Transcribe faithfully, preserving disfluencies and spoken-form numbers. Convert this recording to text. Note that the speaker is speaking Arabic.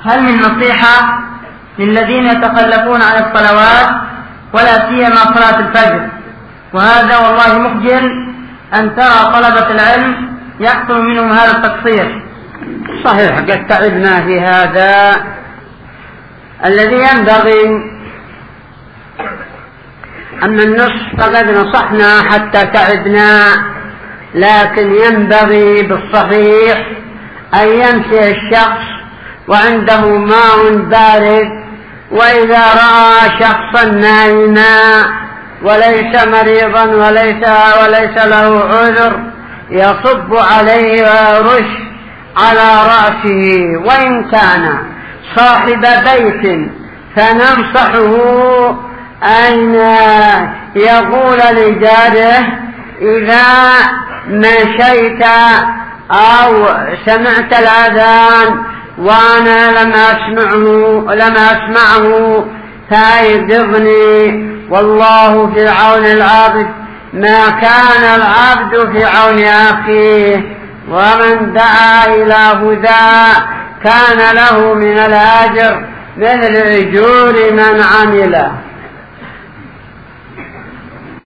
هل من نصيحة للذين يتخلفون عن الصلوات ولا سيما صلاة الفجر؟ وهذا والله مخجل أن ترى طلبة العلم يحصل منهم هذا التقصير. صحيح قد تعبنا في هذا. الذي ينبغي أما النصح فقد نصحنا حتى تعبنا، لكن ينبغي بالصحيح أن يمشي الشخص وعنده ماء بارد، وإذا رأى شخصا نائما وليس مريضا وليس, وليس له عذر يصب عليه ويرش على رأسه، وإن كان صاحب بيت فننصحه أن يقول لجاره إذا مشيت أو سمعت الأذان وأنا لم أسمعه لم أسمعه فأيقظني، والله في عون العبد ما كان العبد في عون أخيه، ومن دعا إلى هدى كان له من الأجر مثل أجور من عمله.